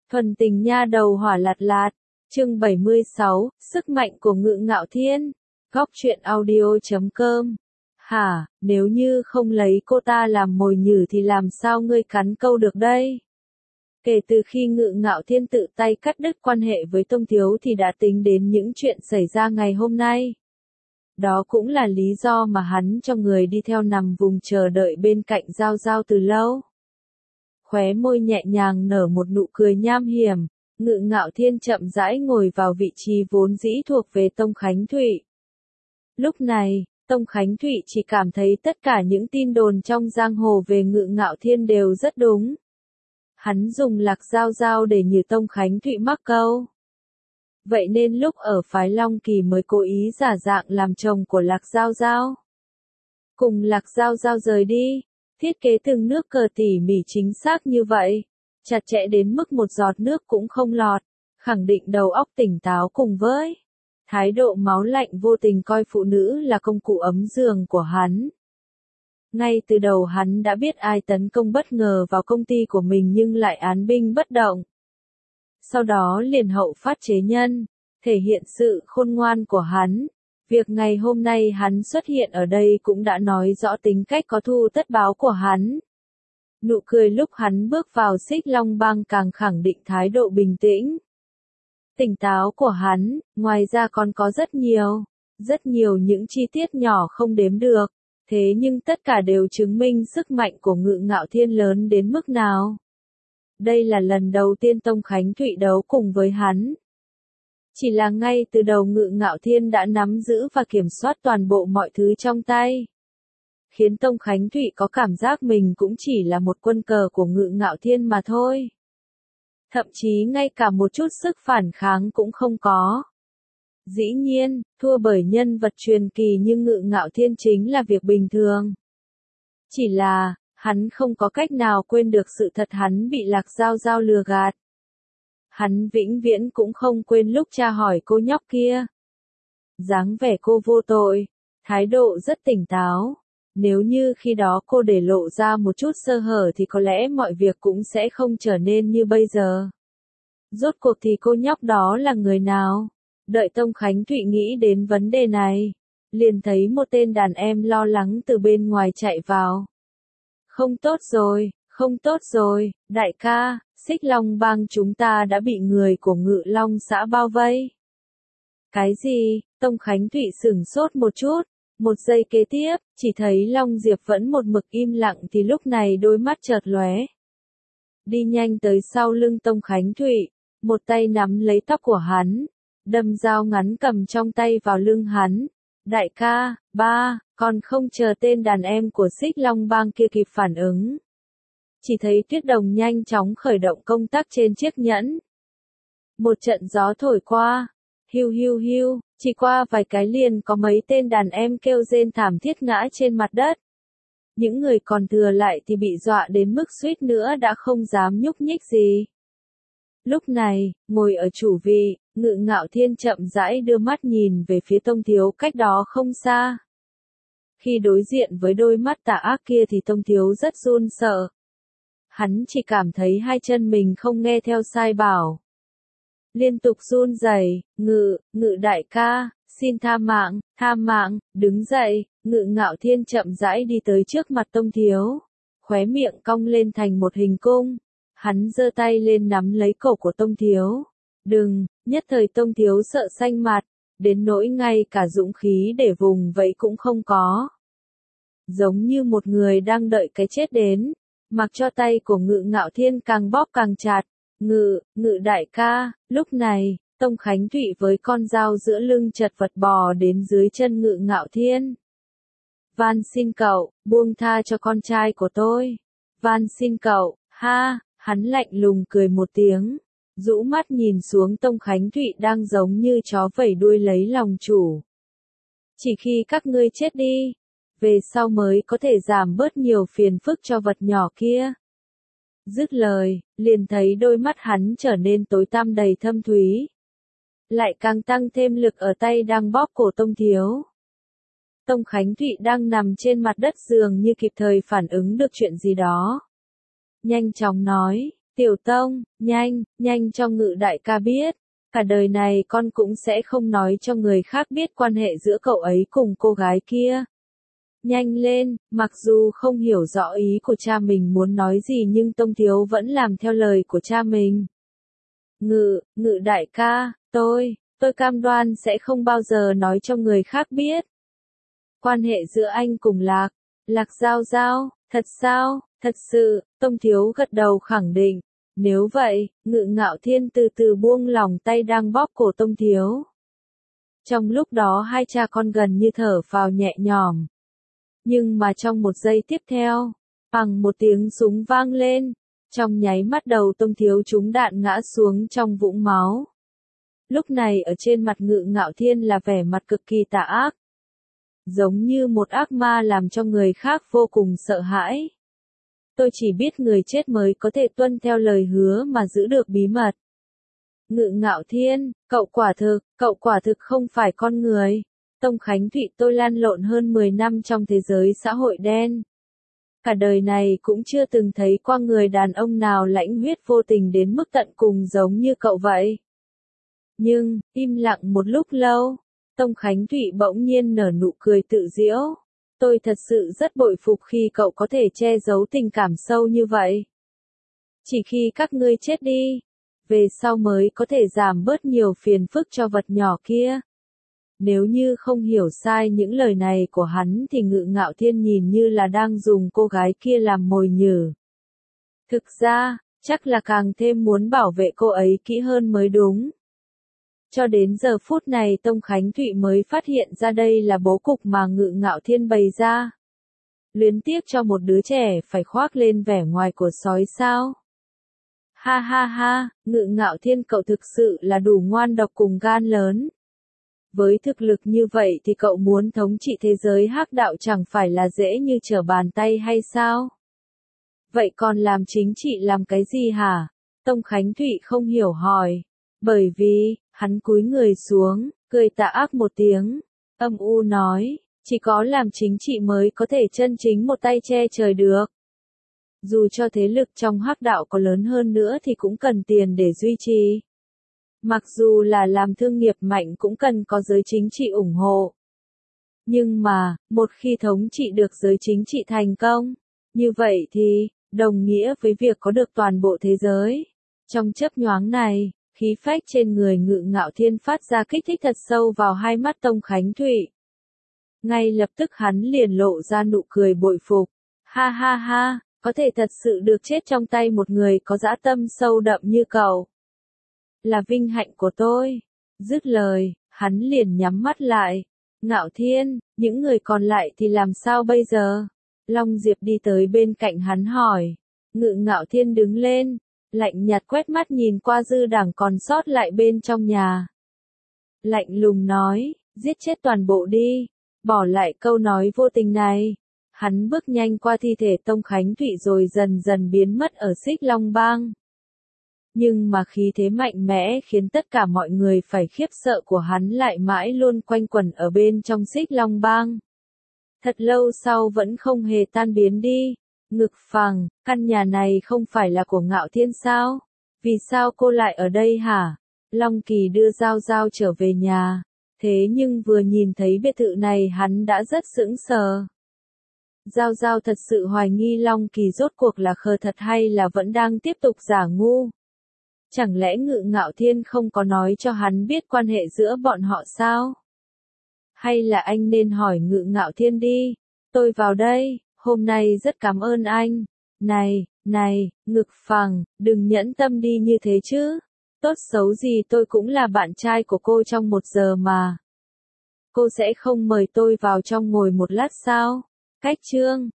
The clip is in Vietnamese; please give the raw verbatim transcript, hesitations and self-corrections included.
Thuần tình nha đầu hỏa lạt lạt, chương bảy mươi sáu, sức mạnh của Ngự Ngạo Thiên, góc truyện audio chấm com. Hả, nếu như không lấy cô ta làm mồi nhử thì làm sao ngươi cắn câu được đây? Kể từ khi Ngự Ngạo Thiên tự tay cắt đứt quan hệ với Tông Thiếu thì đã tính đến những chuyện xảy ra ngày hôm nay. Đó cũng là lý do mà hắn cho người đi theo nằm vùng chờ đợi bên cạnh Giao Giao từ lâu. Khóe môi nhẹ nhàng nở một nụ cười nham hiểm, Ngự Ngạo Thiên chậm rãi ngồi vào vị trí vốn dĩ thuộc về Tông Khánh Thụy. Lúc này, Tông Khánh Thụy chỉ cảm thấy tất cả những tin đồn trong giang hồ về Ngự Ngạo Thiên đều rất đúng. Hắn dùng Lạc Giao Giao để nhử Tông Khánh Thụy mắc câu. Vậy nên lúc ở phái Long Kỳ mới cố ý giả dạng làm chồng của Lạc Giao Giao. Cùng Lạc Giao Giao rời đi, thiết kế từng nước cờ tỉ mỉ chính xác như vậy, chặt chẽ đến mức một giọt nước cũng không lọt, khẳng định đầu óc tỉnh táo cùng với thái độ máu lạnh vô tình coi phụ nữ là công cụ ấm giường của hắn. Ngay từ đầu hắn đã biết ai tấn công bất ngờ vào công ty của mình nhưng lại án binh bất động. Sau đó liền hậu phát chế nhân, thể hiện sự khôn ngoan của hắn. Việc ngày hôm nay hắn xuất hiện ở đây cũng đã nói rõ tính cách có thu tất báo của hắn. Nụ cười lúc hắn bước vào Xích Long Bang càng khẳng định thái độ bình tĩnh, tỉnh táo của hắn, ngoài ra còn có rất nhiều, rất nhiều những chi tiết nhỏ không đếm được, thế nhưng tất cả đều chứng minh sức mạnh của Ngự Ngạo Thiên lớn đến mức nào. Đây là lần đầu tiên Tông Khánh Thụy đấu cùng với hắn. Chỉ là ngay từ đầu Ngự Ngạo Thiên đã nắm giữ và kiểm soát toàn bộ mọi thứ trong tay. Khiến Tông Khánh Thụy có cảm giác mình cũng chỉ là một quân cờ của Ngự Ngạo Thiên mà thôi. Thậm chí ngay cả một chút sức phản kháng cũng không có. Dĩ nhiên, thua bởi nhân vật truyền kỳ như Ngự Ngạo Thiên chính là việc bình thường. Chỉ là, hắn không có cách nào quên được sự thật hắn bị Lạc Giao Giao lừa gạt. Hắn vĩnh viễn cũng không quên lúc tra hỏi cô nhóc kia. Dáng vẻ cô vô tội, thái độ rất tỉnh táo. Nếu như khi đó cô để lộ ra một chút sơ hở thì có lẽ mọi việc cũng sẽ không trở nên như bây giờ. Rốt cuộc thì cô nhóc đó là người nào? Đợi Tông Khánh Thụy nghĩ đến vấn đề này, liền thấy một tên đàn em lo lắng từ bên ngoài chạy vào. Không tốt rồi, không tốt rồi, đại ca, Xích Long Bang chúng ta đã bị người của Ngự Long xã bao vây. Cái gì? Tông Khánh Thụy sửng sốt một chút, một giây kế tiếp, chỉ thấy Long Diệp vẫn một mực im lặng thì lúc này đôi mắt chợt lóe. Đi nhanh tới sau lưng Tông Khánh Thụy, một tay nắm lấy tóc của hắn, đâm dao ngắn cầm trong tay vào lưng hắn. Đại ca, ba, còn không chờ tên đàn em của Xích Long Bang kia kịp phản ứng. Chỉ thấy Tuyết Đồng nhanh chóng khởi động công tắc trên chiếc nhẫn. Một trận gió thổi qua, hiu hiu hiu, chỉ qua vài cái liền có mấy tên đàn em kêu rên thảm thiết ngã trên mặt đất. Những người còn thừa lại thì bị dọa đến mức suýt nữa đã không dám nhúc nhích gì. Lúc này, ngồi ở chủ vị, Ngự Ngạo Thiên chậm rãi đưa mắt nhìn về phía Tông Thiếu cách đó không xa. Khi đối diện với đôi mắt tà ác kia thì Tông Thiếu rất run sợ. Hắn chỉ cảm thấy hai chân mình không nghe theo sai bảo. Liên tục run rẩy, ngự, ngự đại ca, xin tha mạng, tha mạng, đứng dậy, Ngự Ngạo Thiên chậm rãi đi tới trước mặt Tông Thiếu. Khóe miệng cong lên thành một hình cung. Hắn giơ tay lên nắm lấy cổ của Tông Thiếu. Đừng, nhất thời Tông Thiếu sợ xanh mặt, đến nỗi ngay cả dũng khí để vùng vẫy cũng không có. Giống như một người đang đợi cái chết đến, mặc cho tay của Ngự Ngạo Thiên càng bóp càng chặt. Ngự, ngự đại ca, lúc này, Tông Khánh Thụy với con dao giữa lưng chật vật bò đến dưới chân Ngự Ngạo Thiên. Van xin cậu, buông tha cho con trai của tôi. Van xin cậu, ha, hắn lạnh lùng cười một tiếng, rũ mắt nhìn xuống Tông Khánh Thụy đang giống như chó vẩy đuôi lấy lòng chủ. Chỉ khi các ngươi chết đi, về sau mới có thể giảm bớt nhiều phiền phức cho vật nhỏ kia. Dứt lời, liền thấy đôi mắt hắn trở nên tối tăm đầy thâm thúy. Lại càng tăng thêm lực ở tay đang bóp cổ Tông Thiếu. Tông Khánh Thụy đang nằm trên mặt đất dường như kịp thời phản ứng được chuyện gì đó. Nhanh chóng nói, Tiểu Tông, nhanh, nhanh cho Ngự đại ca biết. Cả đời này con cũng sẽ không nói cho người khác biết quan hệ giữa cậu ấy cùng cô gái kia. Nhanh lên, mặc dù không hiểu rõ ý của cha mình muốn nói gì nhưng Tông Thiếu vẫn làm theo lời của cha mình. Ngự, Ngự đại ca, tôi, tôi cam đoan sẽ không bao giờ nói cho người khác biết. Quan hệ giữa anh cùng Lạc, Lạc Giao Giao, thật sao, thật sự, Tông Thiếu gật đầu khẳng định. Nếu vậy, Ngự Ngạo Thiên từ từ buông lòng tay đang bóp cổ Tông Thiếu. Trong lúc đó hai cha con gần như thở phào nhẹ nhõm. Nhưng mà trong một giây tiếp theo, bằng một tiếng súng vang lên, trong nháy mắt đầu Tông Thiếu trúng đạn ngã xuống trong vũng máu. Lúc này ở trên mặt Ngự Ngạo Thiên là vẻ mặt cực kỳ tà ác. Giống như một ác ma làm cho người khác vô cùng sợ hãi. Tôi chỉ biết người chết mới có thể tuân theo lời hứa mà giữ được bí mật. Ngự Ngạo Thiên, cậu quả thực, cậu quả thực không phải con người. Tông Khánh Thụy tôi lăn lộn hơn mười năm trong thế giới xã hội đen. Cả đời này cũng chưa từng thấy qua người đàn ông nào lãnh huyết vô tình đến mức tận cùng giống như cậu vậy. Nhưng, im lặng một lúc lâu, Tông Khánh Thụy bỗng nhiên nở nụ cười tự giễu. Tôi thật sự rất bội phục khi cậu có thể che giấu tình cảm sâu như vậy. Chỉ khi các ngươi chết đi, về sau mới có thể giảm bớt nhiều phiền phức cho vật nhỏ kia. Nếu như không hiểu sai những lời này của hắn thì Ngự Ngạo Thiên nhìn như là đang dùng cô gái kia làm mồi nhử. Thực ra, chắc là càng thêm muốn bảo vệ cô ấy kỹ hơn mới đúng. Cho đến giờ phút này Tông Khánh Thụy mới phát hiện ra đây là bố cục mà Ngự Ngạo Thiên bày ra. Luyến tiếc cho một đứa trẻ phải khoác lên vẻ ngoài của sói sao. Ha ha ha, Ngự Ngạo Thiên cậu thực sự là đủ ngoan độc cùng gan lớn. Với thực lực như vậy thì cậu muốn thống trị thế giới hắc đạo chẳng phải là dễ như trở bàn tay hay sao? Vậy còn làm chính trị làm cái gì hả? Tông Khánh Thụy không hiểu hỏi. Bởi vì, hắn cúi người xuống, cười tà ác một tiếng, âm u nói, chỉ có làm chính trị mới có thể chân chính một tay che trời được. Dù cho thế lực trong hắc đạo có lớn hơn nữa thì cũng cần tiền để duy trì. Mặc dù là làm thương nghiệp mạnh cũng cần có giới chính trị ủng hộ. Nhưng mà, một khi thống trị được giới chính trị thành công, như vậy thì, đồng nghĩa với việc có được toàn bộ thế giới. Trong chớp nhoáng này, khí phách trên người Ngự Ngạo Thiên phát ra kích thích thật sâu vào hai mắt Tông Khánh Thụy. Ngay lập tức hắn liền lộ ra nụ cười bội phục. Ha ha ha, có thể thật sự được chết trong tay một người có dã tâm sâu đậm như cậu. Là vinh hạnh của tôi. Dứt lời, hắn liền nhắm mắt lại. Ngạo Thiên, những người còn lại thì làm sao bây giờ? Long Diệp đi tới bên cạnh hắn hỏi. Ngự Ngạo Thiên đứng lên, lạnh nhạt quét mắt nhìn qua dư đảng còn sót lại bên trong nhà. Lạnh lùng nói, giết chết toàn bộ đi, bỏ lại câu nói vô tình này. Hắn bước nhanh qua thi thể Tông Khánh Thụy rồi dần dần biến mất ở Xích Long Bang. Nhưng mà khí thế mạnh mẽ khiến tất cả mọi người phải khiếp sợ của hắn lại mãi luôn quanh quẩn ở bên trong Xích Long Bang. Thật lâu sau vẫn không hề tan biến đi. Ngực phẳng, căn nhà này không phải là của Ngạo Thiên sao? Vì sao cô lại ở đây hả? Long Kỳ đưa Giao Giao trở về nhà. Thế nhưng vừa nhìn thấy biệt thự này hắn đã rất sững sờ. Giao Giao thật sự hoài nghi Long Kỳ rốt cuộc là khờ thật hay là vẫn đang tiếp tục giả ngu. Chẳng lẽ Ngự Ngạo Thiên không có nói cho hắn biết quan hệ giữa bọn họ sao? Hay là anh nên hỏi Ngự Ngạo Thiên đi. Tôi vào đây, hôm nay rất cảm ơn anh. Này, này, ngực phẳng, đừng nhẫn tâm đi như thế chứ. Tốt xấu gì tôi cũng là bạn trai của cô trong một giờ mà. Cô sẽ không mời tôi vào trong ngồi một lát sao? Cách chương